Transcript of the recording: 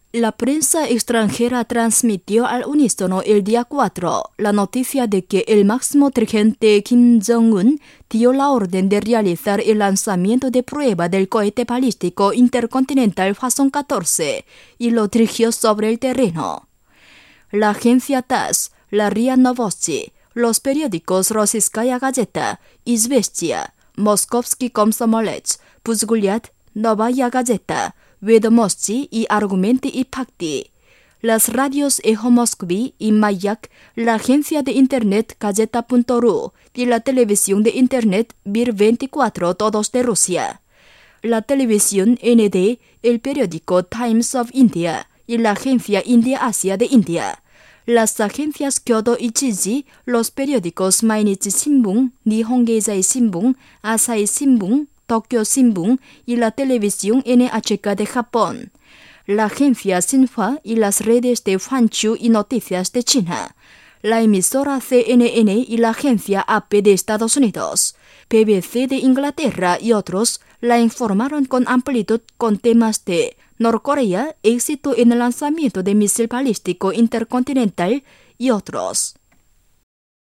La prensa extranjera transmitió al unísono el día 4 la noticia de que el máximo dirigente Kim Jong-un dio la orden de realizar el lanzamiento de prueba del cohete balístico intercontinental Hwasong 14 y lo dirigió sobre el terreno. La agencia TASS, la RIA Novosti, los periódicos Rossiyskaya Gazeta, Izvestia, Moskovsky Komsomolets, Buzgulyat, Novaya Gazeta, Vedomosti y Argumenty y Fakty. Las radios Echo Moskvi y Mayak, la agencia de internet Gazeta.ru y la televisión de internet Mir 24, todos de Rusia. La televisión ND, el periódico Times of India y la agencia India-Asia de India. Las agencias Kyodo y Chiji, los periódicos Mainichi Shimbun, Nihon Keizai Shimbun, Asahi Shimbun, Tokyo Shimbun y la televisión NHK de Japón. La agencia Xinhua y las redes de Huanchu y Noticias de China. La emisora CNN y la agencia AP de Estados Unidos. BBC de Inglaterra y otros la informaron con amplitud con temas de Norcorea, éxito en el lanzamiento de misil balístico intercontinental y otros.